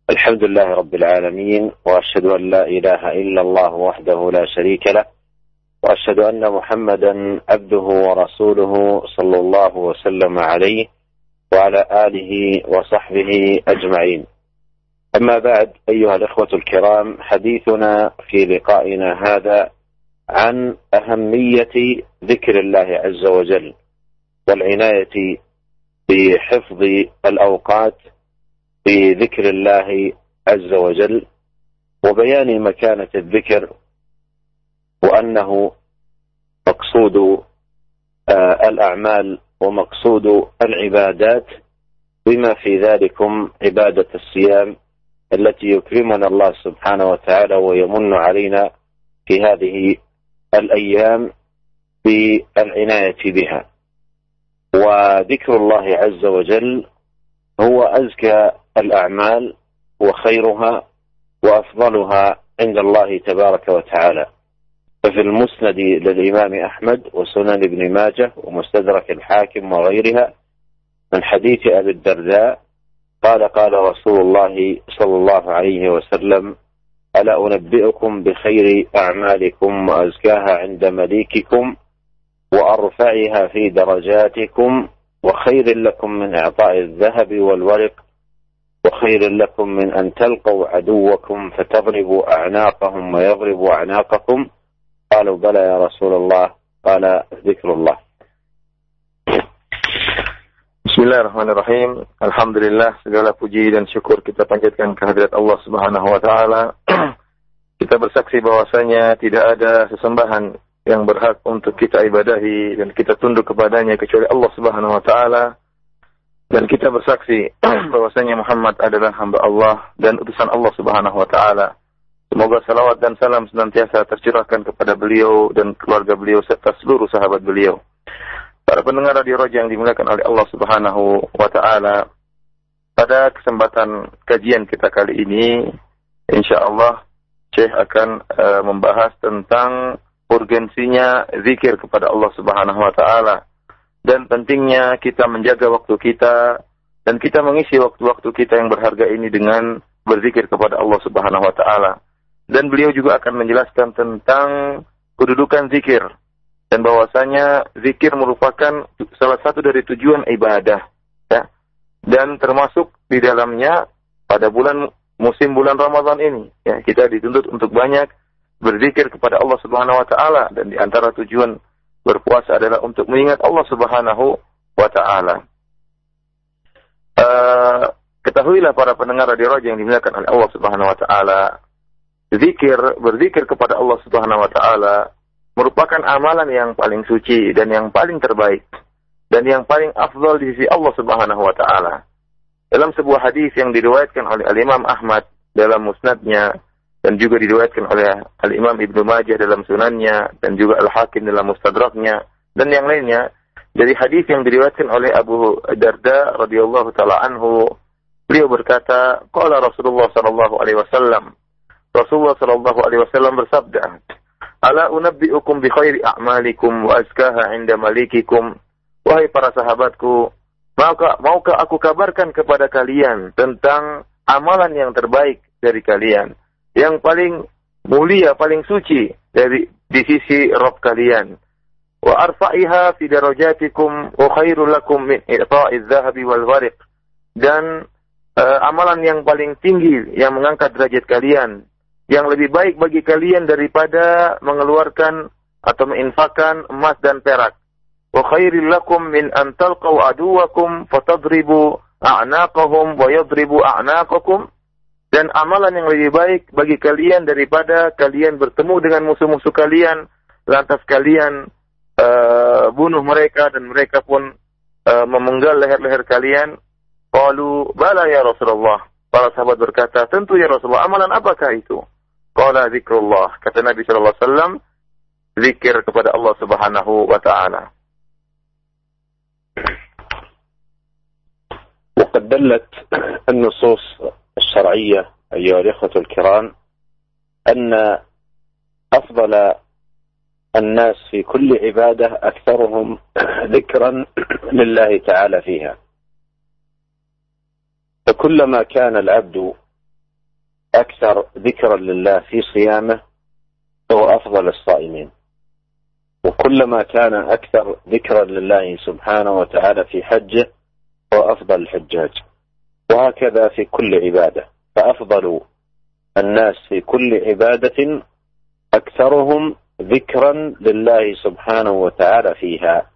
الحمد لله رب العالمين، وأشهد أن لا إله إلا الله وحده لا شريك له، وأشهد أن محمدا عبده ورسوله صلى الله وسلم عليه وعلى آله وصحبه أجمعين. أما بعد، أيها الإخوة الكرام، حديثنا في لقائنا هذا عن أهمية ذكر الله عز وجل والعناية بحفظ الأوقات بذكر الله عز وجل، وبيان مكانة الذكر، وأنه مقصود الأعمال ومقصود العبادات، بما في ذلكم عبادة الصيام التي يكرمنا الله سبحانه وتعالى ويمن علينا في هذه الأيام بالعناية بها. وذكر الله عز وجل هو أزكى الأعمال وخيرها وأفضلها عند الله تبارك وتعالى. ففي المسند للإمام أحمد وسنن ابن ماجه ومستدرك الحاكم وغيرها من حديث أبي الدرداء قال رسول الله صلى الله عليه وسلم: ألا أنبئكم بخير أعمالكم وأزكاها عند مليككم وأرفعها في درجاتكم وخير لكم من إعطاء الذهب والورق وخير لكم من أن تلقوا عدوكم فتضربوا أعناقهم ويضربوا أعناقكم. قالوا: بلى يا رسول الله. قال: ذكر الله. Bismillahirrahmanirrahim. Alhamdulillah, segala puji dan syukur kita panjatkan kehadirat Allah Subhanahu wa taala. Kita bersaksi bahwasanya tidak ada sesembahan yang berhak untuk kita ibadahi dan kita tunduk kepadanya kecuali Allah Subhanahu wa taala. Dan kita bersaksi bahwasanya Muhammad adalah hamba Allah dan utusan Allah Subhanahu wa taala. Semoga salawat dan salam senantiasa tercurahkan kepada beliau dan keluarga beliau serta seluruh sahabat beliau. Para pendengar Radio Roja yang dimuliakan oleh Allah Subhanahu wa taala, pada kesempatan kajian kita kali ini, insyaallah Syekh akan membahas tentang urgensinya zikir kepada Allah Subhanahu wa taala dan pentingnya kita menjaga waktu kita dan kita mengisi waktu-waktu kita yang berharga ini dengan berzikir kepada Allah Subhanahu wa taala. Dan beliau juga akan menjelaskan tentang kedudukan zikir dan bahwasanya zikir merupakan salah satu dari tujuan ibadah, ya. Dan termasuk di dalamnya pada musim bulan Ramadan ini, ya, kita dituntut untuk banyak berzikir kepada Allah Subhanahu wa taala, dan di antara tujuan berpuasa adalah untuk mengingat Allah Subhanahu wa taala. Ketahuilah para pendengar Radio Roja yang dimuliakan oleh Allah Subhanahu wa taala, berzikir kepada Allah Subhanahu wa taala merupakan amalan yang paling suci dan yang paling terbaik dan yang paling afdal di sisi Allah Subhanahu wa taala. Dalam sebuah hadis yang diriwayatkan oleh Al-Imam Ahmad dalam musnadnya dan juga diriwayatkan oleh Al-Imam Ibnu Majah dalam sunannya dan juga Al-Hakim dalam mustadraknya dan yang lainnya, dari hadis yang diriwayatkan oleh Abu Darda radhiyallahu taala anhu, beliau berkata, qala Rasulullah sallallahu alaihi wasallam, Rasulullah sallallahu alaihi wasallam bersabda, "Ala unabbi'ukum bi khairi a'malikum wa azkaha 'inda malikikum." Wahai para sahabatku, maukah aku kabarkan kepada kalian tentang amalan yang terbaik dari kalian, yang paling mulia, paling suci di sisi Rabb kalian. Wa arfa'iha fi darajatikum wa khairul lakum min i'ta'iz zahabi wal wariq. Dan amalan yang paling tinggi yang mengangkat derajat kalian, yang lebih baik bagi kalian daripada mengeluarkan atau menginfakkan emas dan perak. Wa khairil lakum min an talqaw aduwakum fatadribu a'naqahum wa yadribu a'naqakum. Dan amalan yang lebih baik bagi kalian daripada kalian bertemu dengan musuh-musuh kalian, lantas kalian bunuh mereka dan mereka pun memenggal leher-leher kalian. Qalu bala ya Rasulullah. Para sahabat berkata, tentu ya Rasulullah, amalan apakah itu? Qala zikrullah. Kata Nabi sallallahu alaihi wasallam, zikir kepada Allah Subhanahu wa taala. وقد دلت النصوص الشرعية أيها الإخوة الكرام أن أفضل الناس في كل عبادة أكثرهم ذكرا لله تعالى فيها. فكلما كان العبد أكثر ذكرا لله في صيامه هو أفضل الصائمين، وكلما كان أكثر ذكرا لله سبحانه وتعالى في حجه هو أفضل الحجاج، وهكذا في كل عبادة، فأفضل الناس في كل عبادة أكثرهم ذكرا لله سبحانه وتعالى فيها.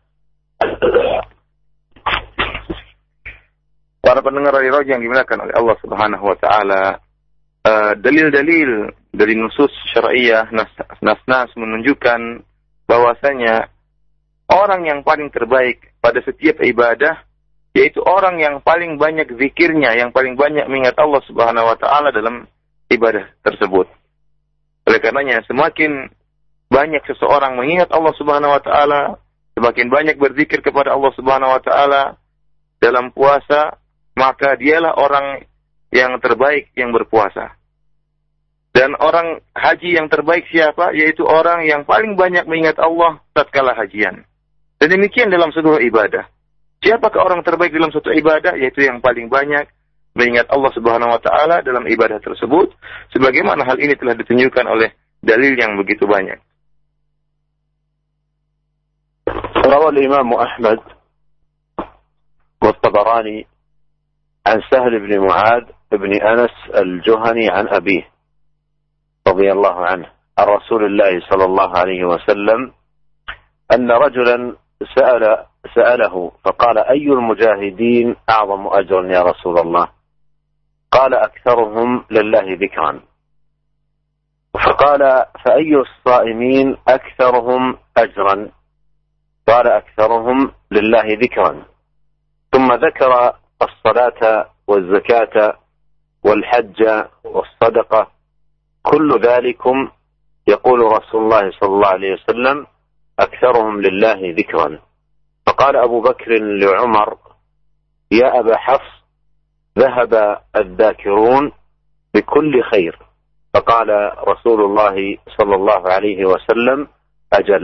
Para pendengar Radio Roja yang dimuliakan oleh Allah Subhanahu wa taala, dalil-dalil dari nusus syar'iyyah, nas-nas menunjukkan bahwasanya orang yang paling terbaik pada setiap ibadah yaitu orang yang paling banyak zikirnya, yang paling banyak mengingat Allah Subhanahu wa taala dalam ibadah tersebut. Oleh karenanya semakin banyak seseorang mengingat Allah Subhanahu wa taala, semakin banyak berzikir kepada Allah Subhanahu wa taala dalam puasa, maka dialah orang yang terbaik yang berpuasa. Dan orang haji yang terbaik siapa? Yaitu orang yang paling banyak mengingat Allah tatkala hajian. Dan demikian dalam seluruh ibadah. Siapakah orang terbaik dalam suatu ibadah? Yaitu yang paling banyak mengingat Allah Subhanahu wa taala dalam ibadah tersebut, sebagaimana hal ini telah ditunjukkan oleh dalil yang begitu banyak. روى الإمام أحمد والطبراني عن سهل بن معاذ بن أنس الجهني عن أبيه رضي الله عنه عن رسول الله صلى الله عليه وسلم أن رجلا سأله فقال: أي المجاهدين أعظم أجرا يا رسول الله؟ قال: أكثرهم لله ذكرا. فقال: فأي الصائمين أكثرهم أجرا؟ قال: أكثرهم لله ذكرا. ثم ذكر الصلاة والزكاة والحج والصدقة، كل ذلكم يقول رسول الله صلى الله عليه وسلم: أكثرهم لله ذكرا. فقال أبو بكر لعمر: يا أبا حفص، ذهب الذاكرون بكل خير. فقال رسول الله صلى الله عليه وسلم: أجل.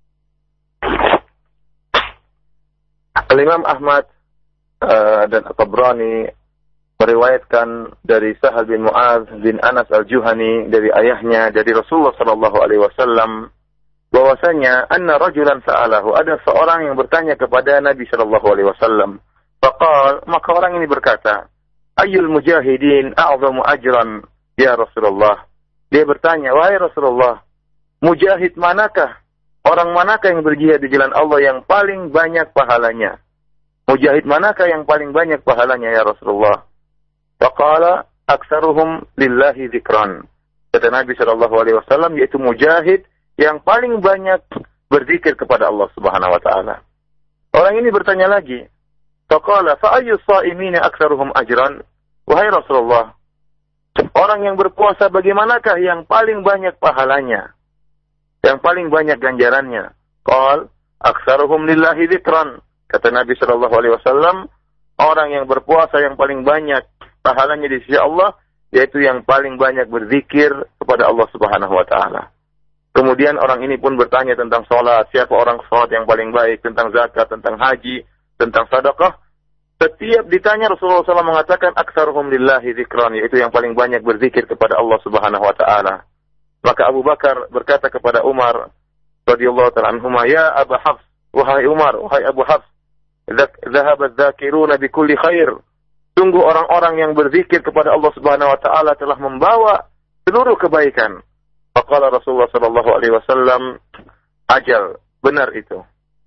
Al-Imam Ahmad dan At-Tabrani meriwayatkan dari Sahal bin Mu'adz bin Anas al-Juhani dari ayahnya dari Rasulullah sallallahu alaihi wasallam bahwasanya anna rajulan sa'alahu, ada seorang yang bertanya kepada Nabi sallallahu alaihi wasallam. Faqal, maka orang ini berkata, ayyul mujahidin a'zamu ajran ya Rasulullah? Dia bertanya, wahai Rasulullah, mujahid manakah? Orang manakah yang berjihad di jalan Allah yang paling banyak pahalanya? Mujahid manakah yang paling banyak pahalanya ya Rasulullah? Faqala aktsaruhum lillahi dzikran. Kata Nabi sallallahu alaihi wasallam, yaitu mujahid yang paling banyak berzikir kepada Allah Subhanahu wa taala. Orang ini bertanya lagi. Faqala fa ayyu shaimina aktsaruhum ajran? Wahai Rasulullah, orang yang berpuasa bagaimanakah yang paling banyak pahalanya? Yang paling banyak ganjarannya? Qal aktsaruhum lillahi dzikran. Kata Nabi sallallahu alaihi wasallam, orang yang berpuasa yang paling banyak pahalanya di sisi Allah yaitu yang paling banyak berzikir kepada Allah Subhanahu wa taala. Kemudian orang ini pun bertanya tentang salat, siapa orang salat yang paling baik, tentang zakat, tentang haji, tentang sedekah. Setiap ditanya Rasulullah SAW mengatakan aktsaruhum lillahi dzikran, yaitu yang paling banyak berzikir kepada Allah Subhanahu wa taala. Maka Abu Bakar berkata kepada Umar radhiyallahu ta'ala anhuma, ya Abu Hafs, wahai Umar, wahai Abu Hafs, dhahaba dzakiruna bi kulli khair. Sungguh orang-orang yang berzikir kepada Allah Subhanahu wa taala telah membawa seluruh kebaikan. Faqala Rasulullah sallallahu alaihi wasallam, ajal, benar itu.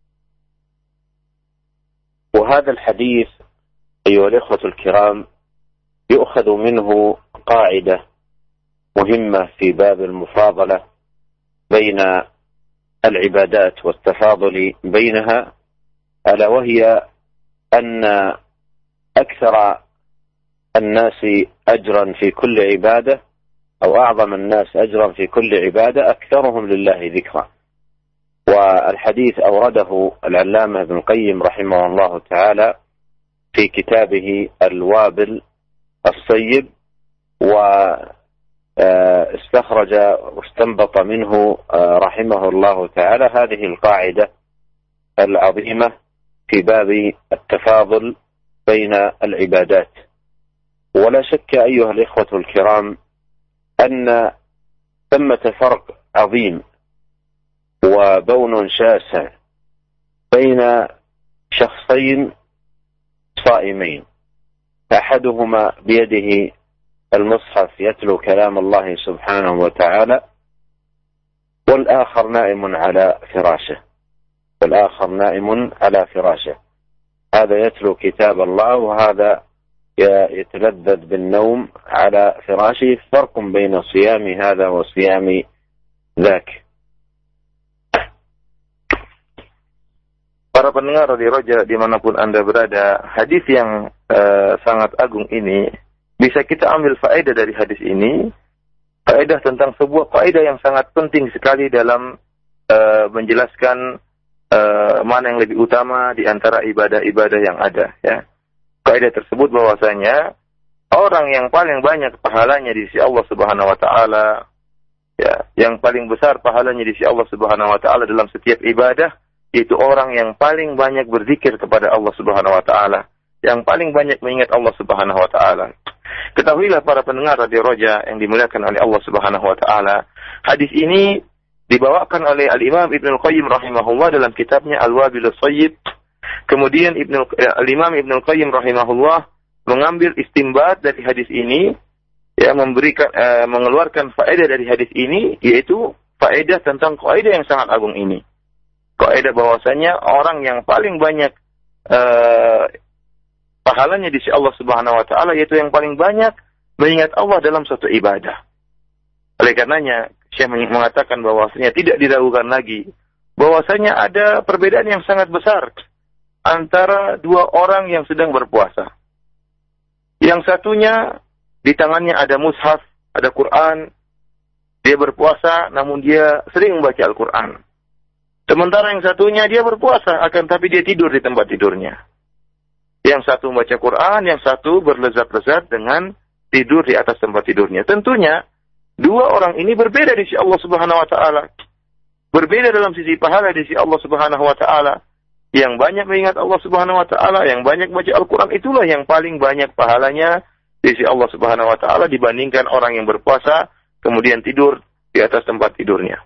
وهذا الحديث أيها الإخوة الكرام يؤخذ منه قاعدة مهمة في باب المفاضلة بين العبادات والتفاضل بينها، ألا وهي أن أكثر الناس أجرا في كل عبادة أو أعظم الناس أجرا في كل عبادة أكثرهم لله ذكرا. والحديث أورده العلامة ابن القيم رحمه الله تعالى في كتابه الوابل الصيب، واستخرج واستنبط منه رحمه الله تعالى هذه القاعدة العظيمة في باب التفاضل بين العبادات. ولا شك أيها الإخوة الكرام أن ثمة فرق عظيم وبون شاسع بين شخصين صائمين، أحدهما بيده المصحف يتلو كلام الله سبحانه وتعالى، والآخر نائم على فراشه، هذا يتلو كتاب الله وهذا يتلذذ بالنوم على فراشه. فرق بين صيام هذا وصيام ذاك. Para pendengar Radio Roja dimanapun Anda berada, hadis yang sangat agung ini, bisa kita ambil faedah dari hadis ini, faedah tentang sebuah faedah yang sangat penting sekali dalam menjelaskan mana yang lebih utama di antara ibadah-ibadah yang ada. Ya. Faedah tersebut bahwasanya orang yang paling banyak pahalanya di sisi Allah Subhanahu wa taala, ya, yang paling besar pahalanya di sisi Allah Subhanahu wa taala dalam setiap ibadah, yaitu orang yang paling banyak berzikir kepada Allah Subhanahu wa taala, yang paling banyak mengingat Allah Subhanahu wa taala. Ketahuilah para pendengar Radio Roja yang dimuliakan oleh Allah Subhanahu wa taala, hadis ini dibawakan oleh Al-Imam Ibnul Qayyim rahimahullah dalam kitabnya Al-Wabilus Shayyib. Kemudian Al-Imam Ibnul Qayyim rahimahullah mengambil istimbat dari hadis ini, ya, mengeluarkan faedah dari hadis ini, yaitu faedah tentang kaidah yang sangat agung ini. Kaidah bahwasanya orang yang paling banyak pahalanya di sisi Allah Subhanahu wa taala, yaitu yang paling banyak mengingat Allah dalam suatu ibadah. Oleh karenanya Syekh mengatakan bahwasanya tidak diragukan lagi bahwasanya ada perbedaan yang sangat besar antara dua orang yang sedang berpuasa. Yang satunya di tangannya ada mushaf, ada Quran, dia berpuasa namun dia sering membaca Al-Quran. Sementara yang satunya dia berpuasa akan tapi dia tidur di tempat tidurnya. Yang satu membaca Quran, yang satu berlezat-lezat dengan tidur di atas tempat tidurnya. Tentunya dua orang ini berbeda di sisi Allah Subhanahu wa taala. Berbeda dalam sisi pahala di sisi Allah Subhanahu wa taala. Yang banyak mengingat Allah Subhanahu wa taala, yang banyak baca Al-Quran, itulah yang paling banyak pahalanya di sisi Allah Subhanahu wa taala dibandingkan orang yang berpuasa kemudian tidur di atas tempat tidurnya.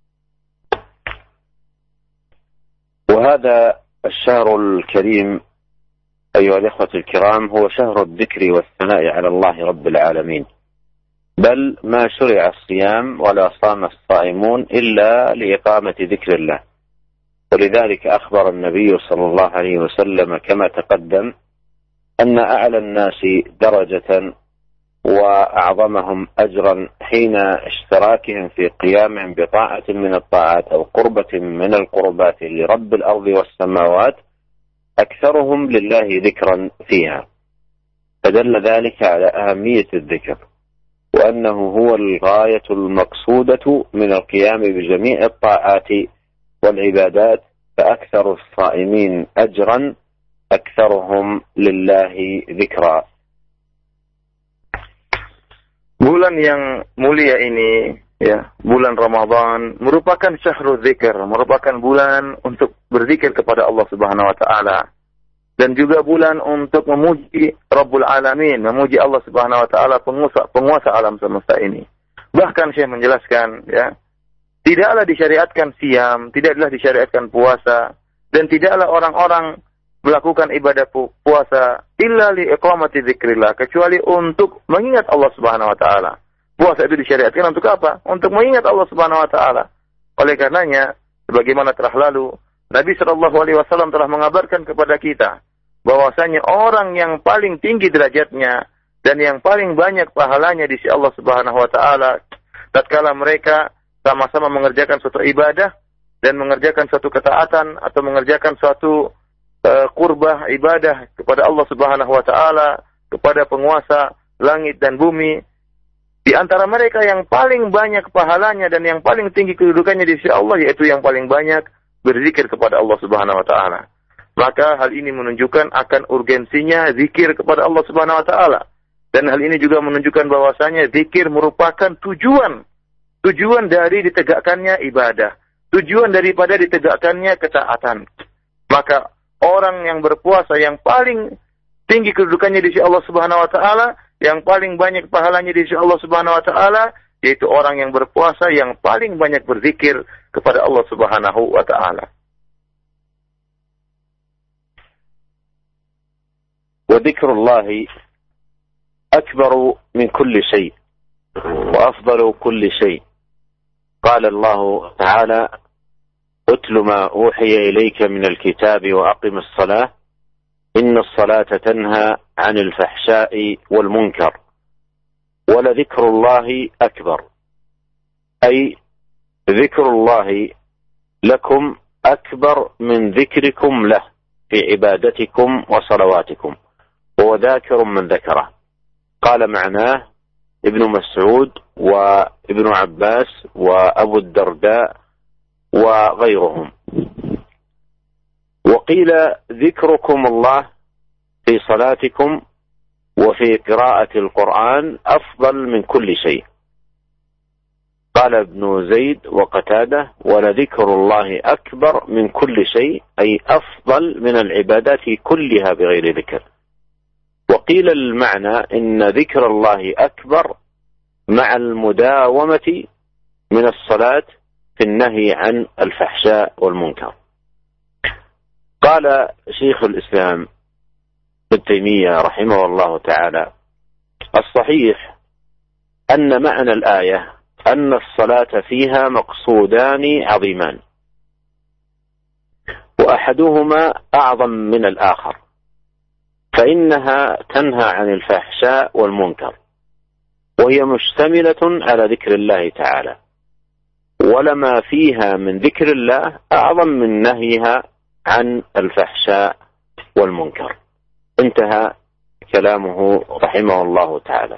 وهذا الشهر الكريم أيها الإخوة الكرام هو شهر الذكر والثناء على الله رب العالمين، بل ما شرع الصيام ولا صام الصائمون إلا لإقامة ذكر الله. ولذلك أخبر النبي صلى الله عليه وسلم كما تقدم أن أعلى الناس درجة وأعظمهم أجرا حين اشتراكهم في قيامهم بطاعة من الطاعات أو قربة من القربات لرب الأرض والسماوات أكثرهم لله ذكرا فيها. فدل ذلك على أهمية الذكر وأنه هو الغاية المقصودة من القيام بجميع الطاعات والعبادات، فأكثر الصائمين أجرا أكثرهم لله ذكرا. Bulan yang mulia ini, ya, bulan Ramadan merupakan syahrul dzikr, merupakan bulan untuk berzikir kepada Allah Subhanahu wa taala, dan juga bulan untuk memuji Rabbul Alamin, memuji Allah Subhanahu wa taala, penguasa alam semesta ini. Bahkan Syekh menjelaskan, ya, tidaklah disyariatkan siam, tidaklah disyariatkan puasa, dan tidaklah orang-orang melakukan ibadah puasa illa li iqamati dzikrillah, kecuali untuk mengingat Allah Subhanahu wa taala. Puasa itu disyariatkan untuk apa? Untuk mengingat Allah Subhanahu wa taala. Oleh karenanya, sebagaimana telah lalu, Nabi sallallahu alaihi wasallam telah mengabarkan kepada kita bahwasanya orang yang paling tinggi derajatnya dan yang paling banyak pahalanya di sisi Allah Subhanahu wa taala tatkala mereka sama-sama mengerjakan suatu ibadah dan mengerjakan suatu ketaatan atau mengerjakan suatu qurbah ibadah kepada Allah Subhanahu wa taala, kepada penguasa langit dan bumi. Di antara mereka yang paling banyak pahalanya dan yang paling tinggi kedudukannya di sisi Allah, yaitu yang paling banyak berzikir kepada Allah Subhanahu wa taala. Maka hal ini menunjukkan akan urgensinya zikir kepada Allah Subhanahu wa taala. Dan hal ini juga menunjukkan bahwasanya zikir merupakan tujuan dari ditegakkannya ibadah, tujuan daripada ditegakkannya ketaatan. Maka orang yang berpuasa yang paling tinggi kedudukannya di sisi Allah Subhanahu wa taala, yang paling banyak pahalanya di sisi Allah Subhanahu wa taala yaitu orang yang berpuasa yang paling banyak berzikir kepada Allah Subhanahu wa taala. وذكر الله أكبر من كل شيء وأفضل كل شيء. قال الله تعالى: اتل ما أوحي إليك من الكتاب وأقم الصلاة إن الصلاة تنهى عن الفحشاء والمنكر ولذكر الله أكبر، أي ذكر الله لكم أكبر من ذكركم له في عبادتكم وصلواتكم، وهو ذاكر من ذكره. قال معناه ابن مسعود وابن عباس وأبو الدرداء وغيرهم. وقيل ذكركم الله في صلاتكم وفي قراءة القرآن أفضل من كل شيء. قال ابن زيد وقتادة: ولذكر الله أكبر من كل شيء، أي أفضل من العبادات كلها بغير ذكر. وقيل المعنى إن ذكر الله أكبر مع المداومة من الصلاة في النهي عن الفحشاء والمنكر. قال شيخ الإسلام ابن تيمية رحمه الله تعالى: الصحيح أن معنى الآية أن الصلاة فيها مقصودان عظيمان، وأحدهما أعظم من الآخر، فإنها تنهى عن الفحشاء والمنكر، وهي مشتملة على ذكر الله تعالى، ولما فيها من ذكر الله أعظم من نهيها عن الفحشاء والمنكر. انتهى كلامه رحمه الله تعالى.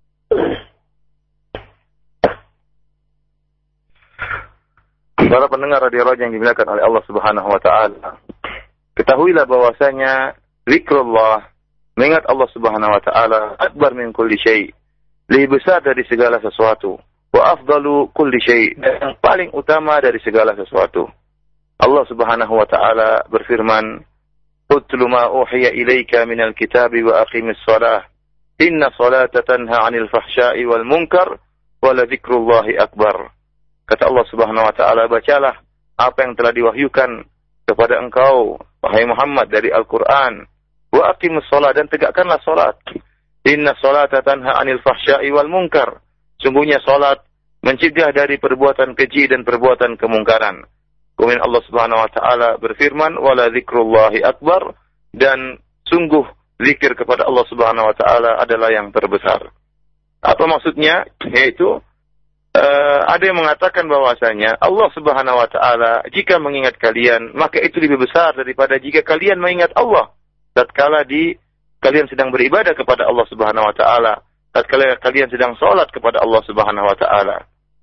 Para pendengar radio Raja yang dimuliakan oleh Allah Subhanahu wa taala, ketahuilah bahwasanya zikrullah, mengingat Allah Subhanahu wa taala, akbar min kulli syai', lebih besar dari segala sesuatu, wa afdalu kulli syai', yang paling utama dari segala sesuatu. Allah Subhanahu wa taala berfirman: "Utlu ma uhiya ilaika minal kitabi wa aqimis shalah, inna salata tanha 'anil fahsya'i wal munkar wa la dzikrullahi akbar." Kata Allah Subhanahu wa taala, bacalah apa yang telah diwahyukan kepada engkau wahai Muhammad dari Al-Qur'an, wa aqimus shalah, dan tegakkanlah salat. Inna salata tanha 'anil fahsya'i wal munkar. Sungguhnya salat mencegah dari perbuatan keji dan perbuatan kemungkaran. Kemudian Allah Subhanahu wa taala berfirman, wala dzikrullahi akbar, dan sungguh zikir kepada Allah Subhanahu wa taala adalah yang terbesar. Apa maksudnya? Yaitu ada yang mengatakan bahwasanya Allah Subhanahu wa taala jika mengingat kalian, maka itu lebih besar daripada jika kalian mengingat Allah tatkala kalian sedang beribadah kepada Allah Subhanahu wa taala, tatkala kalian sedang salat kepada Allah Subhanahu wa taala.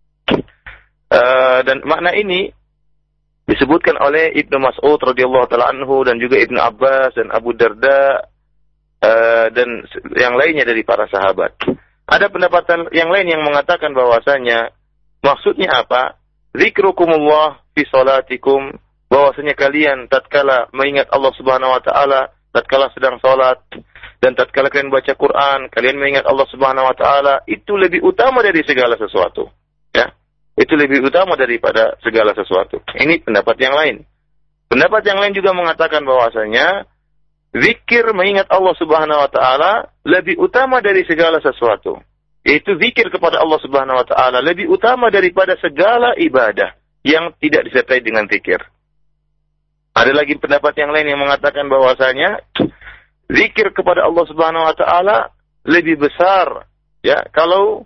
Dan makna ini disebutkan oleh Ibnu Mas'ud radhiyallahu taala anhu, dan juga Ibnu Abbas dan Abu Darda dan yang lainnya dari para sahabat. Ada pendapatan yang lain yang mengatakan bahwasanya maksudnya apa? Zikrukumullah fi salatikum, bahwasanya kalian tatkala mengingat Allah Subhanahu wa taala tatkala sedang salat, dan tatkala kalian baca Quran, kalian mengingat Allah Subhanahu wa taala, itu lebih utama dari segala sesuatu. Ya. Itu lebih utama daripada segala sesuatu. Ini pendapat yang lain. Pendapat yang lain juga mengatakan bahwasanya zikir mengingat Allah Subhanahu wa taala lebih utama dari segala sesuatu. Yaitu zikir kepada Allah Subhanahu wa taala lebih utama daripada segala ibadah yang tidak disertai dengan zikir. Ada lagi pendapat yang lain yang mengatakan bahwasanya zikir kepada Allah Subhanahu wa taala lebih besar ya kalau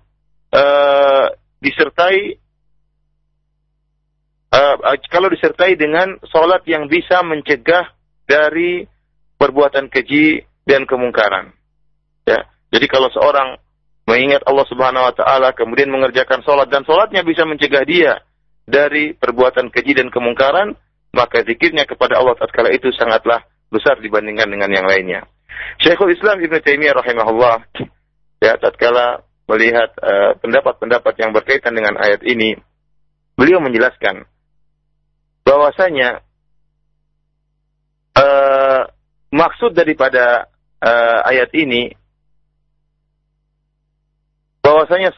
disertai dengan salat yang bisa mencegah dari perbuatan keji dan kemungkaran. Ya. Jadi kalau seorang mengingat Allah Subhanahu wa taala kemudian mengerjakan salat dan salatnya bisa mencegah dia dari perbuatan keji dan kemungkaran, maka zikirnya kepada Allah tatkala itu sangatlah besar dibandingkan dengan yang lainnya. Syekhul Islam Ibn Taimiyah rahimahullah ya tatkala melihat pendapat-pendapat yang berkaitan dengan ayat ini, beliau menjelaskan bahwasanya maksud daripada ayat ini bahwasanya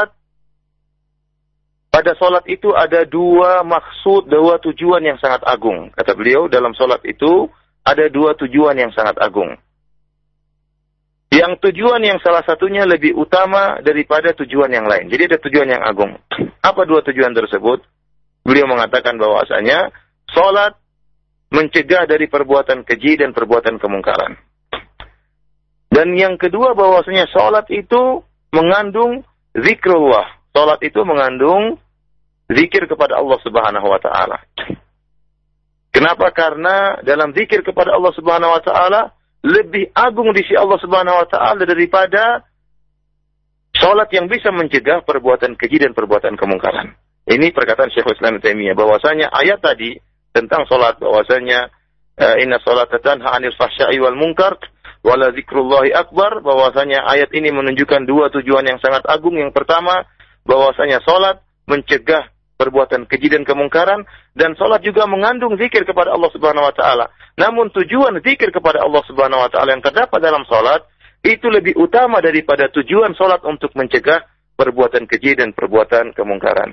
pada salat itu ada dua maksud, dua tujuan yang sangat agung. Kata beliau, dalam salat itu ada dua tujuan yang sangat agung. Yang tujuan yang salah satunya lebih utama daripada tujuan yang lain. Jadi ada tujuan yang agung. Apa dua tujuan tersebut? Beliau mengatakan bahwasanya salat mencegah dari perbuatan keji dan perbuatan kemungkaran. Dan yang kedua bahwasanya salat itu mengandung zikrullah. Salat itu mengandung zikir kepada Allah Subhanahu wa taala. Kenapa? Karena dalam zikir kepada Allah Subhanahu wa taala lebih agung di sisi Allah Subhanahu wa taala daripada salat yang bisa mencegah perbuatan keji dan perbuatan kemungkaran. Ini perkataan Syekhul Islam Ibnu Taimiyah bahwasanya ayat tadi tentang salat bahwasanya inna sholata tanha 'anil fahsya'i wal munkar wa la dzikrullahi akbar, bahwasanya ayat ini menunjukkan dua tujuan yang sangat agung. Yang pertama, bahwasanya salat mencegah perbuatan keji dan kemungkaran, dan salat juga mengandung zikir kepada Allah Subhanahu wa taala. Namun tujuan zikir kepada Allah Subhanahu wa taala yang terdapat dalam salat itu lebih utama daripada tujuan salat untuk mencegah perbuatan keji dan perbuatan kemungkaran.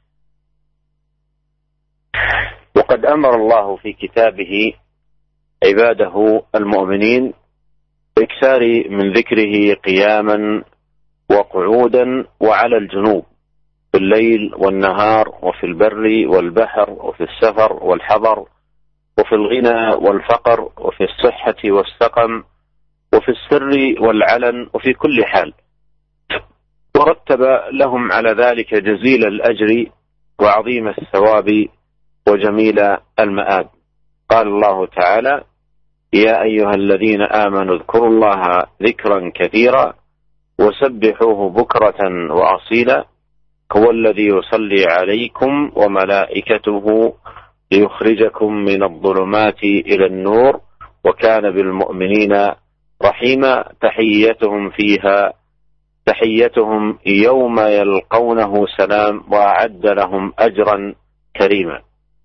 وقد أمر الله في كتابه عباده المؤمنين بإكثار من ذكره قياما وقعودا وعلى الجنوب في الليل والنهار وفي البر والبحر وفي السفر والحضر وفي الغنى والفقر وفي الصحة والسقم وفي السر والعلن وفي كل حال، ورتب لهم على ذلك جزيل الأجر وعظيم الثواب وجميل المآب. قال الله تعالى: يا أيها الذين آمنوا اذكروا الله ذكرا كثيرا وسبحوه بكرة وأصيلا هو الذي يصلي عليكم وملائكته ليخرجكم من الظلمات إلى النور وكان بالمؤمنين رحيما تحيتهم يوم يلقونه سلام وأعد لهم أجرا كريما.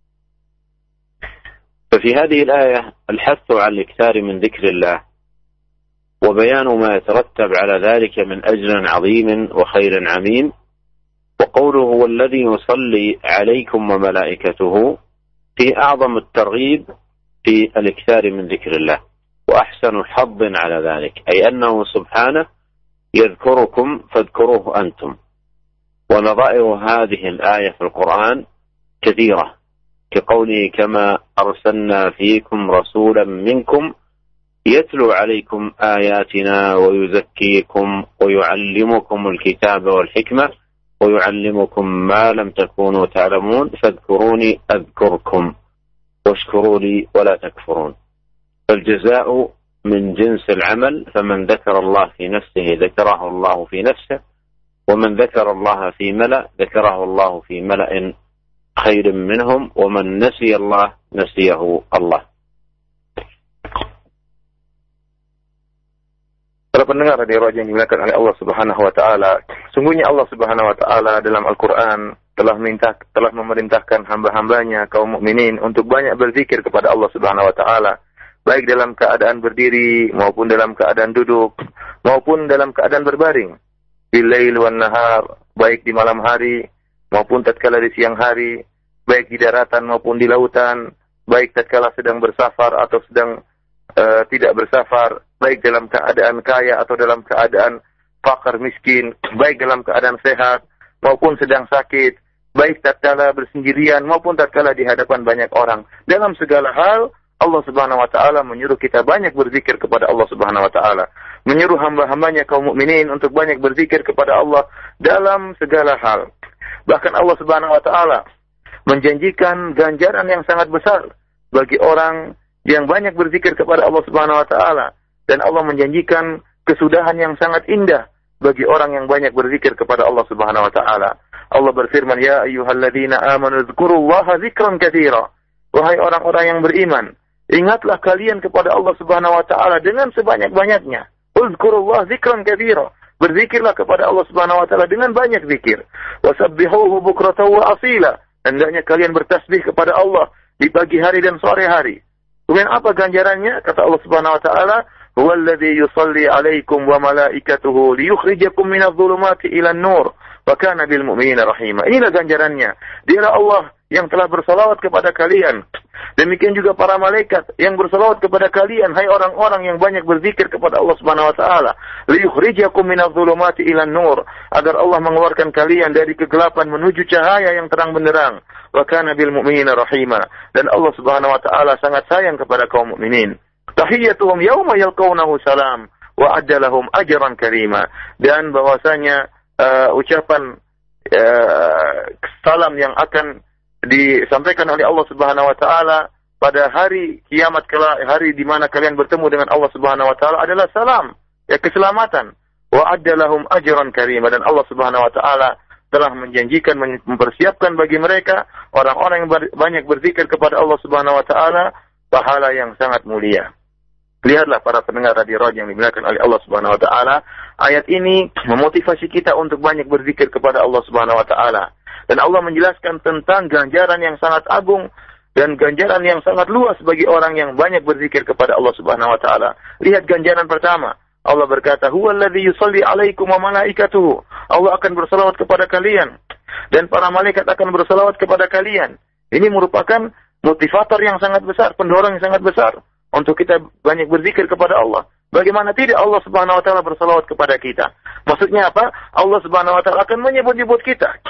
ففي هذه الآية الحث على الإكثار من ذكر الله وبيان ما يترتب على ذلك من أجر عظيم وخير عميم، وقوله هو الذي يصلي عليكم وملائكته في أعظم الترغيب في الإكثار من ذكر الله وأحسن حظ على ذلك، أي أنه سبحانه يذكركم فاذكروه أنتم. ونظائر هذه الآية في القرآن كثيرة، كقوله كما أرسلنا فيكم رسولا منكم يتلو عليكم آياتنا ويزكيكم ويعلمكم الكتاب والحكمة ويعلمكم ما لم تكونوا تعلمون فاذكروني أذكركم واشكروا لي ولا تكفرون. فالجزاء من جنس العمل، فمن ذكر الله في نفسه ذكره الله في نفسه، ومن ذكر الله في ملأ ذكره الله في ملأ خير منهم، ومن نسي الله نسيه الله. Para pendengar radio Raja yang dimuliakan oleh Allah Subhanahu wa taala, sungguhnya Allah Subhanahu wa taala dalam Al-Qur'an telah memerintahkan hamba-hambanya kaum mukminin untuk banyak berzikir kepada Allah Subhanahu wa taala, baik dalam keadaan berdiri maupun dalam keadaan duduk maupun dalam keadaan berbaring, bil lail wan nahar, baik di malam hari maupun tatkala di siang hari, baik di daratan maupun di lautan, baik tatkala sedang bersafar atau sedang tidak bersafar, baik dalam keadaan kaya atau dalam keadaan fakir miskin, baik dalam keadaan sehat maupun sedang sakit, baik tatkala bersendirian maupun tatkala di hadapan banyak orang. Dalam segala hal Allah Subhanahu wa taala menyuruh kita banyak berzikir kepada Allah Subhanahu wa taala, menyuruh hamba-hambanya kaum mukminin untuk banyak berzikir kepada Allah dalam segala hal. Bahkan Allah Subhanahu wa taala menjanjikan ganjaran yang sangat besar bagi orang yang banyak berzikir kepada Allah Subhanahu wa taala, dan Allah menjanjikan kesudahan yang sangat indah bagi orang yang banyak berzikir kepada Allah Subhanahu wa taala. Allah berfirman, "Ya ayyuhalladzina amanu dzkurullaha dzikran katsira." Wahai orang-orang yang beriman, ingatlah kalian kepada Allah Subhanahu wa taala dengan sebanyak-banyaknya. Uzkurullah dzikran katsira. Berzikirlah kepada Allah Subhanahu wa taala dengan banyak zikir. Wasabbihuhu bukratan wa asila. Hendaknya kalian bertasbih kepada Allah di pagi hari dan sore hari. Kemudian apa ganjarannya? Kata Allah Subhanahu wa taala, huwallazi yusalli 'alaikum wa malaikatuhu liyukhrijakum minadh dhulumati ilan nur wa kana bil mu'minina rahima. Inilah ganjarannya. Dialah Allah yang telah bersalawat kepada kalian. Demikian juga para malaikat yang bersalawat kepada kalian, hai orang-orang yang banyak berzikir kepada Allah Subhanahu wa taala. Liyukhrijakum minadh dhulumati ilan nur, agar Allah mengeluarkan kalian dari kegelapan menuju cahaya yang terang benderang. Wa kana bil mu'minina rahima. Dan Allah Subhanahu wa taala sangat sayang kepada kaum mukminin. Tahiyyatuhum yawma yalqawnahu salam wa adalahum ajran karima. Dan bahwasanya ucapan salam yang akan disampaikan oleh Allah Subhanahu wa taala pada hari kiamat kelak, hari di mana kalian bertemu dengan Allah Subhanahu wa taala adalah salam, ya keselamatan. Wa adalahum ajran karima, dan Allah Subhanahu wa taala telah menjanjikan, mempersiapkan bagi mereka orang-orang yang banyak berzikir kepada Allah Subhanahu wa taala pahala yang sangat mulia. Lihatlah para pendengar Radio Raja yang dimuliakan oleh Allah Subhanahu wa taala, ayat ini memotivasi kita untuk banyak berzikir kepada Allah Subhanahu wa taala. Dan Allah menjelaskan tentang ganjaran yang sangat agung dan ganjaran yang sangat luas bagi orang yang banyak berzikir kepada Allah Subhanahu wa taala. Lihat ganjaran pertama. Allah berkata, "Huwallazi yusalli 'alaikum wa malaikatuhu." Allah akan bersalawat kepada kalian dan para malaikat akan bersalawat kepada kalian. Ini merupakan motivator yang sangat besar, pendorong yang sangat besar untuk kita banyak berzikir kepada Allah. Bagaimana tidak Allah Subhanahu wa taala bersalawat kepada kita? Maksudnya apa? Allah Subhanahu wa taala akan menyebut-nyebut kita.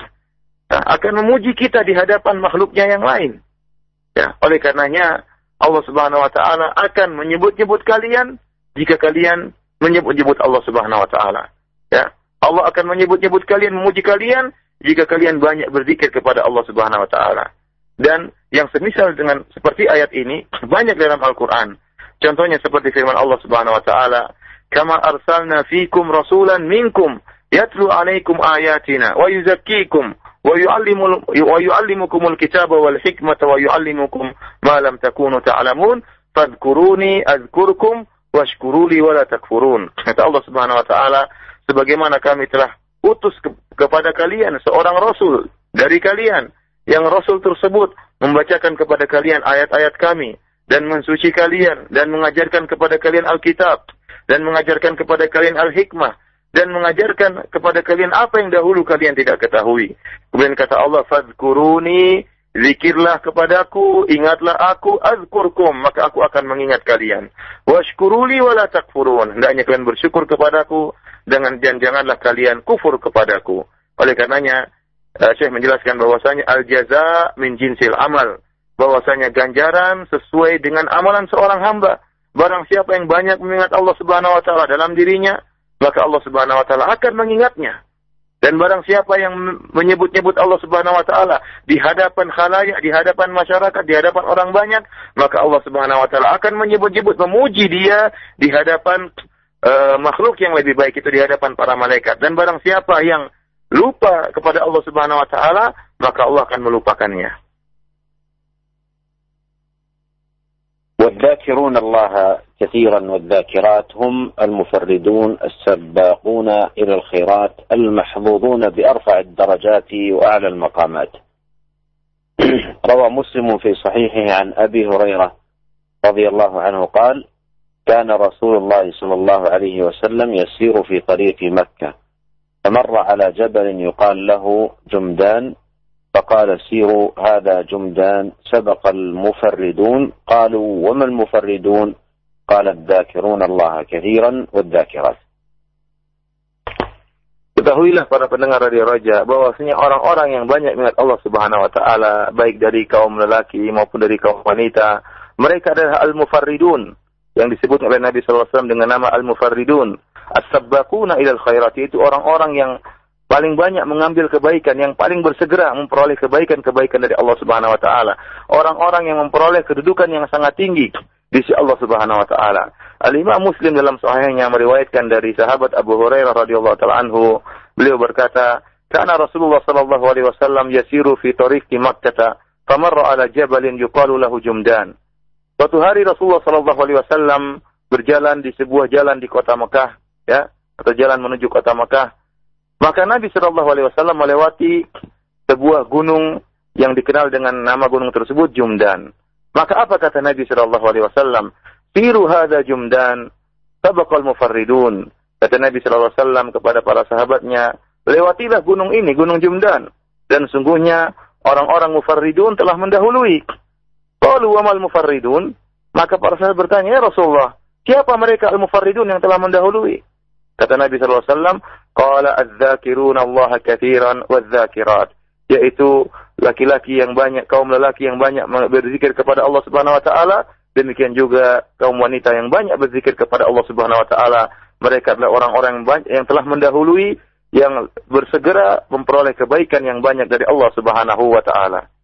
Akan memuji kita di hadapan makhluknya yang lain. Ya, oleh karenanya Allah Subhanahu wa taala akan menyebut-nyebut kalian jika kalian menyebut-nyebut Allah Subhanahu wa taala. Ya, Allah akan menyebut-nyebut kalian, memuji kalian jika kalian banyak berzikir kepada Allah Subhanahu wa taala. Dan yang semisal dengan seperti ayat ini banyak dalam Al-Qur'an. Contohnya seperti firman Allah Subhanahu wa taala, "Kama arsalna fiikum rasulan minkum yatlu 'alaikum ayatina wa yuzakkikum wa yu'allimukumul kitaba wal hikmata wa yu'allimukum ma lam takunu ta'lamun fadhkuruni azkurkum washkuruli wa la takfurun." Kata Allah Subhanahu wa taala, sebagaimana kami telah utus kepada kalian seorang rasul dari kalian, yang rasul tersebut membacakan kepada kalian ayat-ayat kami dan mensuci kalian dan mengajarkan kepada kalian Alkitab dan mengajarkan kepada kalian Al-Hikmah dan mengajarkan kepada kalian apa yang dahulu kalian tidak ketahui. Kemudian kata Allah, "Fadhkuruni," zikirlah kepadaku, ingatlah aku, azkurkum, maka aku akan mengingat kalian. Washkuruli wa la takfurun, hendaknya kalian bersyukur kepadaku dan janganlah kalian kufur kepadaku. Oleh karenanya Syekh menjelaskan bahwasanya al-jaza min jinsil amal, bahwasanya ganjaran sesuai dengan amalan seorang hamba. Barang siapa yang banyak mengingat Allah Subhanahu wa taala dalam dirinya, maka Allah Subhanahu wa taala akan mengingatnya. Dan barang siapa yang menyebut-nyebut Allah Subhanahu wa taala di hadapan khalayak, di hadapan masyarakat, di hadapan orang banyak, maka Allah Subhanahu wa taala akan menyebut-nyebut, memuji dia di hadapan makhluk yang lebih baik, itu di hadapan para malaikat. Dan barang siapa yang lupa kepada Allah Subhanahu wa taala, maka Allah akan melupakannya. والذاكرون الله كثيرا والذاكرات هم المفردون السباقون إلى الخيرات المحظوظون بأرفع الدرجات وأعلى المقامات. روى مسلم في صحيحه عن أبي هريرة رضي الله عنه قال: كان رسول الله صلى الله عليه وسلم يسير في طريق مكة فمر على جبل يقال له جمدان فقال: سيروا هذا جمدان سبق المفردون. قالوا: وما المفردون؟ قال: الذاكرون الله كثيرا والذاكرات. Ketahuilah para pendengar Radio Raja bahwasanya orang-orang yang banyak mengingat Allah Subhanahu wa taala, baik dari kaum lelaki maupun dari kaum wanita, mereka adalah al-mufarridun, yang disebut oleh Nabi sallallahu alaihi wasallam dengan nama al-mufarridun. As-sabbaquna ilal khairat, itu orang-orang yang paling banyak mengambil kebaikan, yang paling bersegera memperoleh kebaikan-kebaikan dari Allah Subhanahu wa taala. Orang-orang yang memperoleh kedudukan yang sangat tinggi di sisi Allah Subhanahu wa taala. Al-Imam Muslim dalam sahihnya meriwayatkan dari sahabat Abu Hurairah radhiyallahu taala anhu, beliau berkata, "Kana Rasulullah sallallahu alaihi wasallam yasiru fi tariqi Makkah, famarra ala jabalin yuqalu lahu Jumdan." Suatu hari Rasulullah sallallahu alaihi wasallam berjalan di sebuah jalan di kota Mekah, ya, atau jalan menuju kota Mekah. Maka Nabi sallallahu alaihi wasallam melewati sebuah gunung yang dikenal dengan nama gunung tersebut Jumdan. Maka apa kata Nabi sallallahu alaihi wasallam? "Siru hadza Jumdan." sabaqal mufarridun. Kata Nabi sallallahu alaihi wasallam kepada para sahabatnya, lewatilah gunung ini, Gunung Jumdan, dan sungguhnya orang-orang mufarridun telah mendahului. Qalu wa mal mufarridun? Maka para sahabat bertanya, ya Rasulullah, siapa mereka al-mufarridun yang telah mendahului? Kata Nabi sallallahu alaihi wasallam, qala adz-dzakiruna Allah katsiran wadz-dzakirat, yaitu laki-laki yang banyak, kaum lelaki yang banyak berzikir kepada Allah Subhanahu wa taala, demikian juga kaum wanita yang banyak berzikir kepada Allah Subhanahu wa taala. Mereka adalah orang-orang yang telah mendahului, yang bersegera memperoleh kebaikan yang banyak dari Allah Subhanahu wa taala.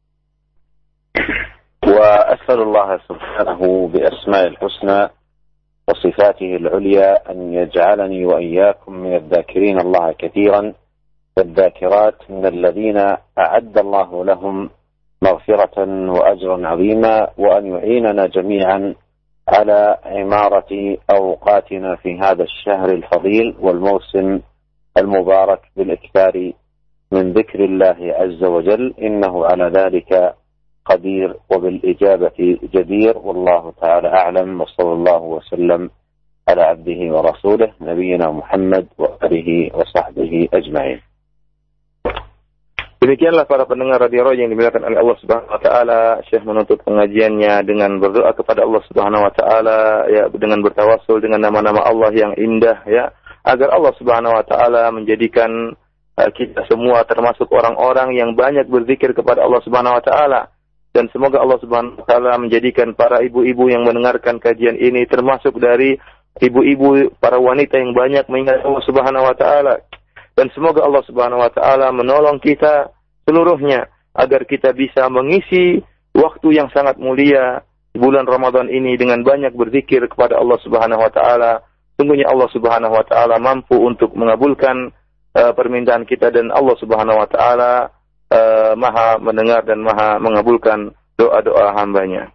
وأسأل الله سبحانه بأسماء الحسنى وصفاته العليا أن يجعلني وإياكم من الذاكرين الله كثيرا والذاكرات من الذين أعد الله لهم مغفرة وأجرا عظيما، وأن يعيننا جميعا على عمارة أوقاتنا في هذا الشهر الفضيل والموسم المبارك بالإكثار من ذكر الله عز وجل، إنه على ذلك قدير وبالإجابة جدير، والله تعالى أعلم، وصلى الله وسلم على عبده ورسوله نبينا محمد وآله وصحبه أجمعين. Demikianlah para pendengar Radio Roja yang dimuliakan oleh Allah Subhanahu wa taala. Syekh menutup pengajiannya dengan berdoa kepada Allah Subhanahu wa taala, ya, dengan bertawassul dengan nama-nama Allah yang indah, ya, agar Allah Subhanahu wa taala menjadikan kita semua termasuk orang-orang yang banyak berzikir kepada Allah Subhanahu wa taala. Dan semoga Allah Subhanahu wa taala menjadikan para ibu-ibu yang mendengarkan kajian ini termasuk dari ibu-ibu, para wanita yang banyak mengingat Allah Subhanahu wa taala. Dan semoga Allah Subhanahu wa taala menolong kita seluruhnya agar kita bisa mengisi waktu yang sangat mulia di bulan Ramadan ini dengan banyak berzikir kepada Allah Subhanahu wa taala. Sungguhnya Allah Subhanahu wa taala mampu untuk mengabulkan permintaan kita, dan Allah Subhanahu wa taala Maha mendengar dan Maha mengabulkan doa-doa hambanya.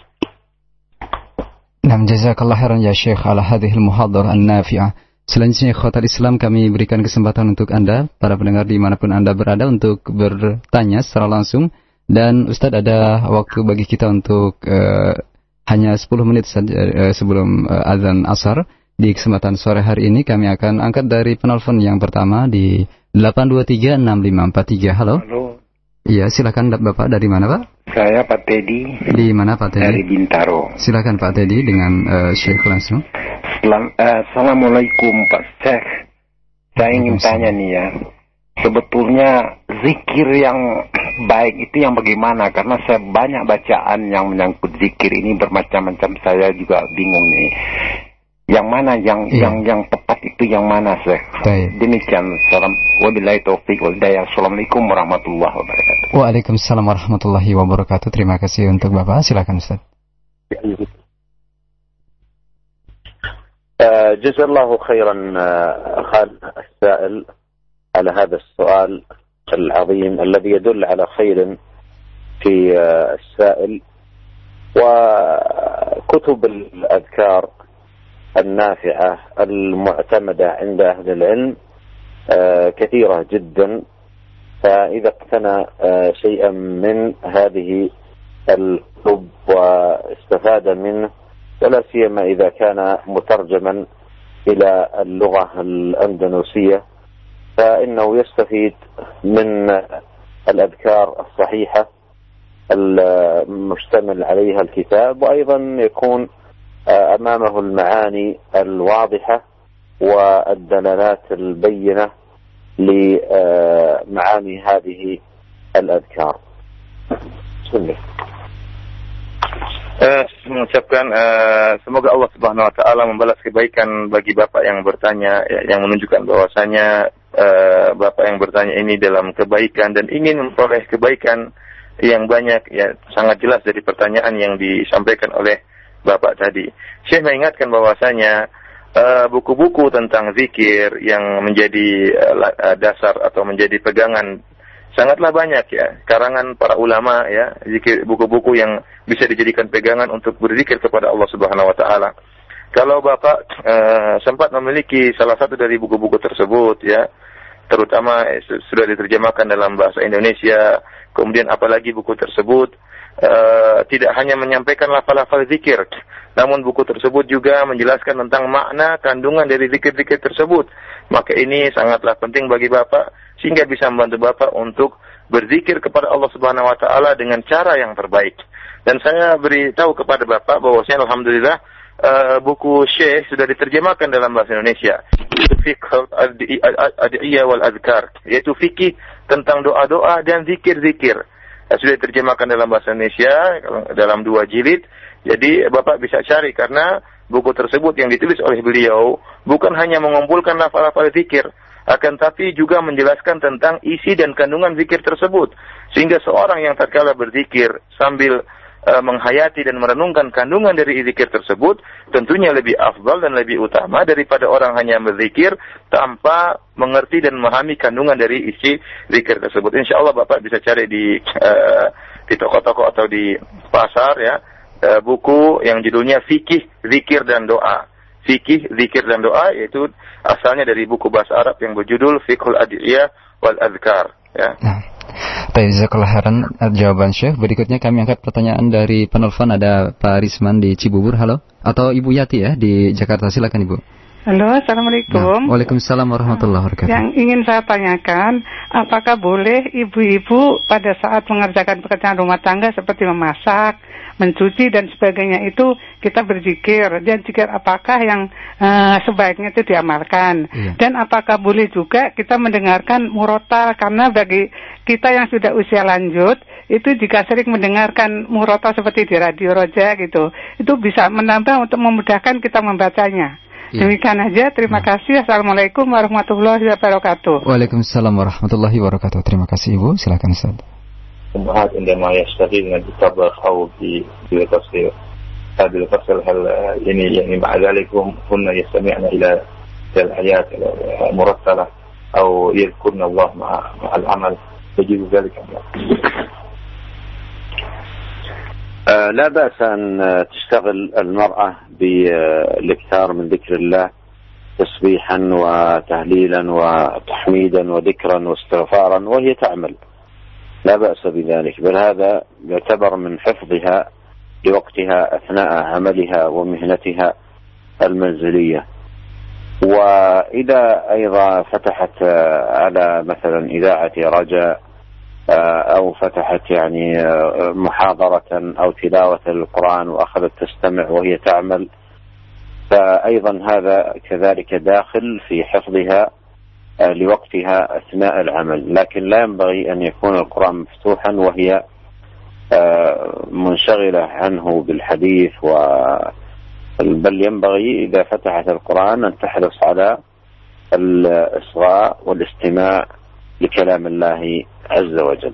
Nam jazakallah khairan ya Syekh ala hadhil muhadarah an-nafi'ah. Selanjutnya ikhwatal Islam, kami berikan kesempatan untuk Anda, para pendengar dimanapun Anda berada, untuk bertanya secara langsung. Dan Ustadz, ada waktu bagi kita untuk hanya 10 menit saja sebelum azan asar. Di kesempatan sore hari ini kami akan angkat dari penelpon yang pertama di 8236543. Halo. Halo. Iya, silakan Bapak, dari mana Pak? Saya Pak Teddy. Di mana Pak Teddy? Dari Bintaro. Silakan Pak Teddy dengan Syekh langsung. Assalamualaikum Pak Syekh. Saya ingin tanya nih ya, sebetulnya zikir yang baik itu yang bagaimana? Karena saya banyak bacaan yang menyangkut zikir ini bermacam-macam, saya juga bingung nih. Yang mana yang tepat itu yang mana, Syekh? Demikian. Salam wabillahi taufiq wal hidayah. Assalamualaikum warahmatullahi wabarakatuh. Waalaikumsalam warahmatullahi wabarakatuh. Terima kasih untuk Bapak. Silakan Ustaz. جزا الله خيرا أخانا السائل على هذا السؤال العظيم الذي يدل على خير في السائل. وكتب الأذكار النافعة المعتمدة عند أهل العلم كثيرة جدا، فإذا اقتنى شيئا من هذه الكتب واستفاد منه، ولا سيما إذا كان مترجما إلى اللغة الأندونيسية، فإنه يستفيد من الأذكار الصحيحة المشتمل عليها الكتاب، وأيضا يكون أمامه المعاني الواضحة والدلالات البينة لمعاني هذه الأذكار. بسم الله. Mengucapkan semoga Allah Subhanahu wa taala membalas kebaikan bagi Bapak yang bertanya, yang menunjukkan bahwasanya Bapak yang bertanya ini dalam kebaikan dan ingin memperoleh kebaikan yang banyak, ya, sangat jelas dari pertanyaan yang disampaikan oleh Bapak tadi. Syekh mengingatkan bahwasanya buku-buku tentang zikir yang menjadi dasar atau menjadi pegangan sangatlah banyak, ya, karangan para ulama, ya, zikir, buku-buku yang bisa dijadikan pegangan untuk berzikir kepada Allah Subhanahu wa taala. Kalau Bapak sempat memiliki salah satu dari buku-buku tersebut, ya, terutama sudah diterjemahkan dalam bahasa Indonesia, kemudian apalagi buku tersebut tidak hanya menyampaikan lafal-lafal zikir, namun buku tersebut juga menjelaskan tentang makna kandungan dari zikir-zikir tersebut. Maka ini sangatlah penting bagi Bapak, sehingga bisa membantu Bapak untuk berzikir kepada Allah Subhanahu wa taala dengan cara yang terbaik. Dan saya beritahu kepada Bapak bahwasanya alhamdulillah buku Syekh sudah diterjemahkan dalam bahasa Indonesia. Itu Fiqh Ad'iyah wal Azkar, yaitu fikih tentang doa-doa dan zikir-zikir. Sudah diterjemahkan dalam bahasa Indonesia dalam 2 jilid. Jadi Bapak bisa cari, karena buku tersebut yang ditulis oleh beliau bukan hanya mengumpulkan lafal-lafal zikir, akan tapi juga menjelaskan tentang isi dan kandungan zikir tersebut. Sehingga seorang yang tatkala berzikir sambil menghayati dan merenungkan kandungan dari zikir tersebut, tentunya lebih afdal dan lebih utama daripada orang hanya berzikir tanpa mengerti dan memahami kandungan dari isi zikir tersebut. Insya Allah Bapak bisa cari di toko-toko atau di pasar ya, buku yang judulnya Fikih, Zikir dan Doa. Fikih, Zikir dan Doa, yaitu asalnya dari buku bahasa Arab yang berjudul Fiqhul Ad'iyah wal Azkar ya. Jazakallah khairan jawaban Syekh. Berikutnya kami angkat pertanyaan dari penelpon. Ada Pak Risman di Cibubur. Halo. Atau Ibu Yati ya di Jakarta. Silakan Ibu. Halo, Assalamualaikum. Waalaikumsalam warahmatullahi wabarakatuh. Yang ingin saya tanyakan, apakah boleh ibu-ibu pada saat mengerjakan pekerjaan rumah tangga seperti memasak, mencuci dan sebagainya itu kita berzikir, dan zikir apakah yang sebaiknya itu diamalkan? Iya. Dan apakah boleh juga kita mendengarkan murotal, karena bagi kita yang sudah usia lanjut itu jika sering mendengarkan murotal seperti di Radio Roja gitu, itu bisa menambah untuk memudahkan kita membacanya. Ya. Demikian aja, terima kasih. Assalamualaikum warahmatullahi wabarakatuh. Waalaikumsalam warahmatullahi wabarakatuh. Terima kasih Ibu, silakan Ustaz. الأمهات عندما يشتغلن بالطبخ أو بالتصوير هذه الفصل هل يعني مع ذلك هن يستمعن إلى الآيات المرتلة أو يذكرن الله مع العمل يجوز ذلك؟ لا بأس أن تشتغل المرأة بالاكثار من ذكر الله تسبيحا وتهليلا وتحميدا وذكرا واستغفارا وهي تعمل، لا بأس بذلك، بل هذا يعتبر من حفظها لوقتها أثناء عملها ومهنتها المنزلية. وإذا أيضا فتحت على مثلا إذاعة رجاء أو فتحت يعني محاضرة أو تلاوة القرآن وأخذت تستمع وهي تعمل، فأيضا هذا كذلك داخل في حفظها لوقتها أثناء العمل، لكن لا ينبغي أن يكون القرآن مفتوحا وهي منشغلة عنه بالحديث، بل ينبغي إذا فتحت القرآن أن تحرص على الإصغاء والاستماع لكلام الله عز وجل.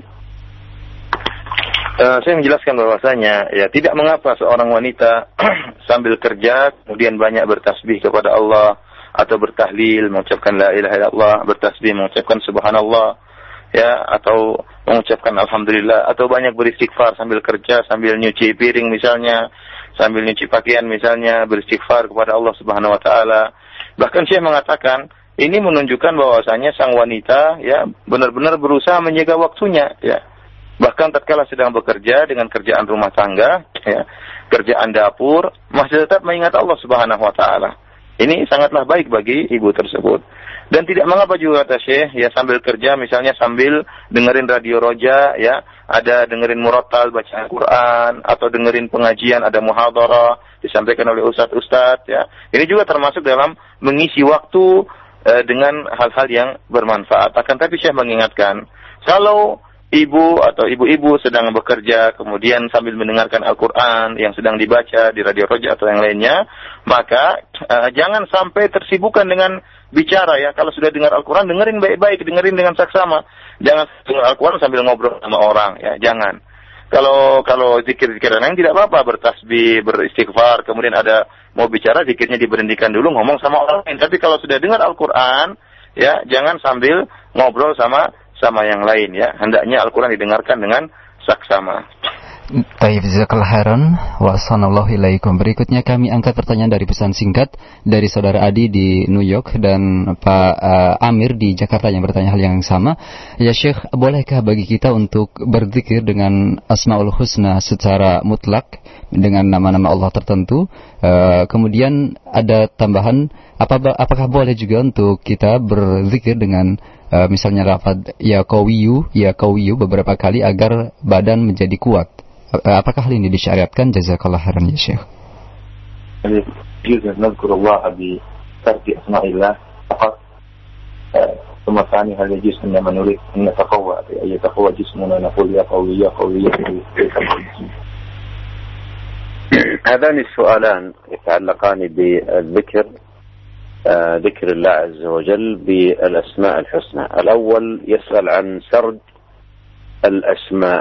Saya menjelaskan bahwasanya ya tidak mengapa seorang wanita sambil kerja kemudian banyak bertasbih kepada Allah, atau bertahlil, mengucapkan la ilaha illallah, bertasbih, mengucapkan subhanallah, ya, atau mengucapkan alhamdulillah, atau banyak beristighfar sambil kerja, sambil nyuci piring misalnya, sambil nyuci pakaian misalnya, beristighfar kepada Allah Subhanahu wa taala. Bahkan Syekh mengatakan, ini menunjukkan bahwasanya sang wanita ya benar-benar berusaha menjaga waktunya ya. Bahkan tatkala sedang bekerja dengan kerjaan rumah tangga ya, kerjaan dapur, masih tetap mengingat Allah Subhanahu wa taala. Ini sangatlah baik bagi ibu tersebut. Dan tidak mengapa juga kata Syekh, ya sambil kerja misalnya sambil dengerin Radio Roja, ya, ada dengerin murattal bacaan Quran, atau dengerin pengajian, ada muhadharah disampaikan oleh ustaz-ustaz, ya. Ini juga termasuk dalam mengisi waktu dengan hal-hal yang bermanfaat. Akan tapi Syekh mengingatkan, kalau ibu atau ibu-ibu sedang bekerja kemudian sambil mendengarkan Al-Quran yang sedang dibaca di Radio Roja atau yang lainnya, maka jangan sampai tersibukkan dengan bicara ya. Kalau sudah dengar Al-Quran, dengerin baik-baik, dengerin dengan saksama. Jangan dengar Al-Quran sambil ngobrol sama orang ya, jangan. Kalau zikir-zikir lain tidak apa-apa, bertasbih, beristighfar, kemudian ada mau bicara, zikirnya diberhentikan dulu, ngomong sama orang lain. Tapi kalau sudah dengar Al-Quran ya, jangan sambil ngobrol sama yang lain ya. Hendaknya Al-Quran didengarkan dengan saksama. Baik, jazakallahu khairan wa sallallahu ilaikum. Berikutnya kami angkat pertanyaan dari pesan singkat dari saudara Adi di New York dan Pak Amir di Jakarta yang bertanya hal yang sama. Ya Syekh, bolehkah bagi kita untuk berzikir dengan Asmaul Husna secara mutlak dengan nama-nama Allah tertentu? Kemudian ada tambahan, apakah boleh juga untuk kita berzikir dengan misalnya lafaz ya qawiyu beberapa kali agar badan menjadi kuat? Apakah hal ini disyariatkan? Jazakallah khairan ya Syekh. يجوز نذكر الله بترك أسماء الله فقط ثم ثاني هل يجوز عندما نريد أن نتقوى أن يتقوى جسمنا نقول يا قوي يا قوي يا قوي. هذان السؤالان يتعلقان بالذكر ذكر الله عز وجل بالأسماء الحسنى. الأول يسأل عن سرد الأسماء،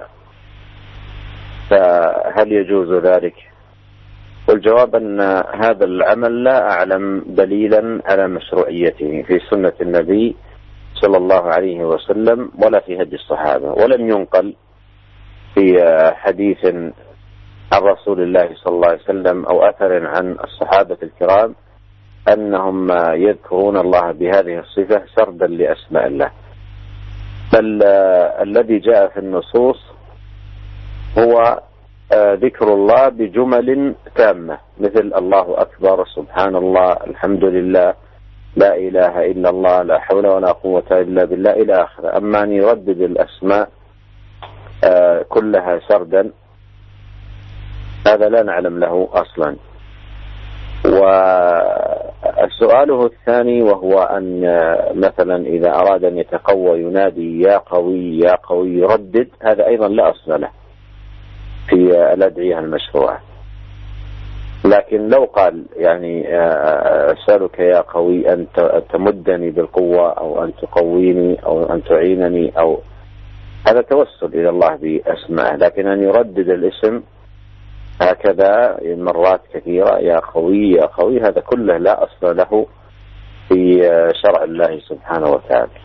فهل يجوز ذلك؟ والجواب أن هذا العمل لا أعلم دليلا على مشروعيته في سنة النبي صلى الله عليه وسلم ولا في هدي الصحابة، ولم ينقل في حديث عن رسول الله صلى الله عليه وسلم أو أثر عن الصحابة الكرام أنهم يذكرون الله بهذه الصفة سردا لأسماء الله، بل الذي جاء في النصوص هو ذكر الله بجمل تامة مثل الله أكبر، سبحان الله، الحمد لله، لا إله إلا الله، لا حول ولا قوة إلا بالله إلى آخره. أما أن يردد الأسماء كلها سردا هذا لا نعلم له أصلا. وسؤاله الثاني وهو أن مثلا إذا أراد أن يتقوى ينادي يا قوي يا قوي يردد، هذا أيضا لا أصل له في الأدعية المشروعة. لكن لو قال يعني أسألك يا قوي أن تمدني بالقوة أو أن تقويني أو أن تعينني، أو هذا توسل إلى الله بأسماء، لكن أن يردد الاسم هكذا مرات كثيرة يا قوي يا قوي هذا كله لا أصل له في شرع الله سبحانه وتعالى.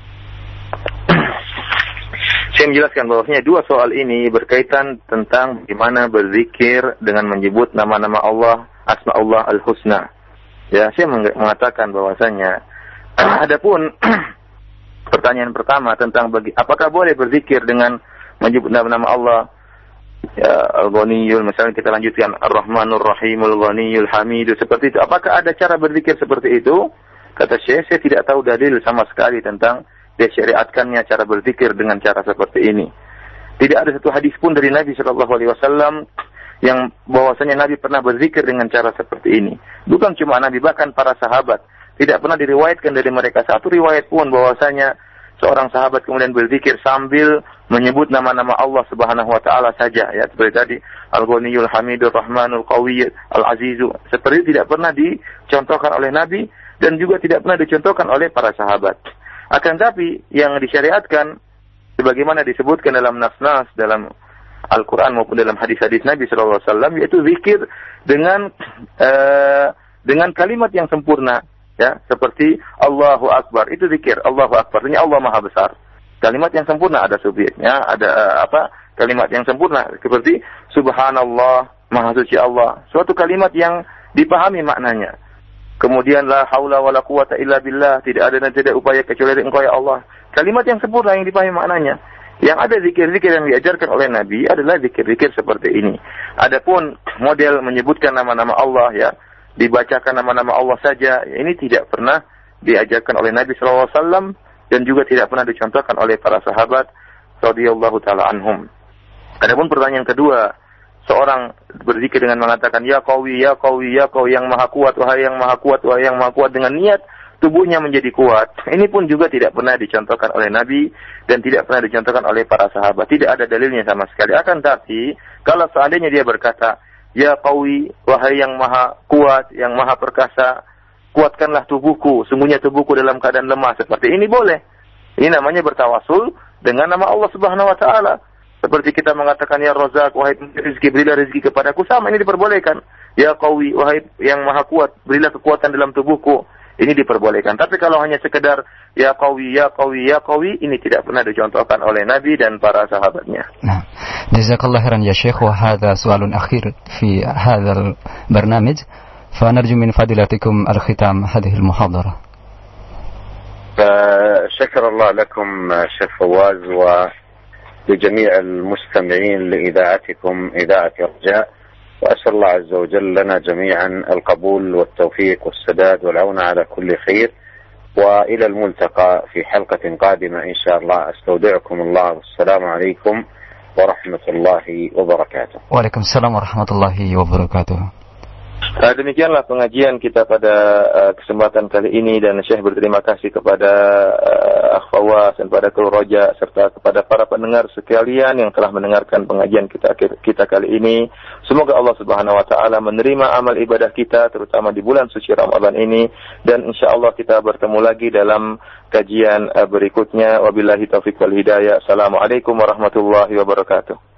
Saya menjelaskan bahwasanya dua soal ini berkaitan tentang bagaimana berzikir dengan menyebut nama-nama Allah, Asma'ullah Al-Husna. Ya, saya mengatakan bahwasanya adapun pertanyaan pertama tentang apakah boleh berzikir dengan menyebut nama-nama Allah, ya, Al-Ghaniyul, misalnya kita lanjutkan Ar-Rahmanur Rahimul Ghaniyul Hamidul, seperti itu. Apakah ada cara berzikir seperti itu? Kata Syekh, saya tidak tahu dalil sama sekali tentang disyariatkannya cara berzikir dengan cara seperti ini. Tidak ada satu hadis pun dari Nabi SAW yang bahwasanya Nabi pernah berzikir dengan cara seperti ini. Bukan cuma Nabi, bahkan para sahabat tidak pernah diriwayatkan dari mereka satu riwayat pun bahwasanya seorang sahabat kemudian berzikir sambil menyebut nama-nama Allah Subhanahu wa taala saja, ya, seperti tadi Al-Ghaniyul Hamidul Rahmanul Qawiy Al-Azizu. Seperti itu tidak pernah dicontohkan oleh Nabi dan juga tidak pernah dicontohkan oleh para sahabat. Akan tapi yang disyariatkan sebagaimana disebutkan dalam nas-nas dalam Al-Quran maupun dalam hadis-hadis Nabi SAW, yaitu zikir dengan kalimat yang sempurna, ya, seperti Allahu Akbar, itu zikir Allahu Akbar, artinya Allah Maha Besar. Kalimat yang sempurna, ada subjeknya, ada kalimat yang sempurna seperti Subhanallah, Maha Suci Allah, suatu kalimat yang dipahami maknanya. Kemudian la haula wala quwata illa billah, tidak ada dan tidak upaya kecuali dari Engkau ya Allah. Kalimat yang sempurna yang dipahami maknanya. Yang ada zikir-zikir yang diajarkan oleh Nabi adalah zikir-zikir seperti ini. Adapun model menyebutkan nama-nama Allah, ya, dibacakan nama-nama Allah saja, ya, ini tidak pernah diajarkan oleh Nabi SAW dan juga tidak pernah dicontohkan oleh para sahabat radhiyallahu taala anhum. Adapun pertanyaan kedua, seorang berzikir dengan mengatakan ya qawi ya qawi ya qawi, yang maha kuat wahai yang maha kuat wahai yang maha kuat, dengan niat tubuhnya menjadi kuat. Ini pun juga tidak pernah dicontohkan oleh Nabi dan tidak pernah dicontohkan oleh para sahabat. Tidak ada dalilnya sama sekali. Akan tapi kalau seandainya dia berkata ya qawi wahai yang maha kuat, yang maha perkasa, kuatkanlah tubuhku, sungguhnya tubuhku dalam keadaan lemah, seperti ini boleh. Ini namanya bertawasul dengan nama Allah Subhanahu wa taala. Seperti kita mengatakan ya Razak, wahai rezeki, berilah rezeki kepadaku, sama ini diperbolehkan. Ya Qawi, wahai yang maha kuat, berilah kekuatan dalam tubuhku. ini diperbolehkan. Tapi kalau hanya sekedar ya qawi, ya qawi, ya qawi, ini tidak pernah dicontohkan oleh Nabi dan para sahabatnya. Nah, jazakallah khairan ya Syekh, wa hadha su'alun akhir fi hadzal barnamij, fa narju min fadilatikum al-khitam hadhihi al-muhadara. شكر الله لكم شيخ فواز ولجميع المستمعين لإذاعتكم إذاعة رجاء، وأسأل الله عز وجل لنا جميعا القبول والتوفيق والسداد والعون على كل خير، وإلى الملتقى في حلقة قادمة إن شاء الله. أستودعكم الله والسلام عليكم ورحمة الله وبركاته. Waalaikumsalam warahmatullahi wabarakatuh. Demikianlah pengajian kita pada kesempatan kali ini, dan Syekh berterima kasih kepada Akh Fawaz dan pada Kru Roja serta kepada para pendengar sekalian yang telah mendengarkan pengajian kita kali ini. Semoga Allah Subhanahu wa taala menerima amal ibadah kita terutama di bulan suci Ramadan ini, dan insyaallah kita bertemu lagi dalam kajian berikutnya. Wabillahi taufiq wal hidayah. Assalamualaikum warahmatullahi wabarakatuh.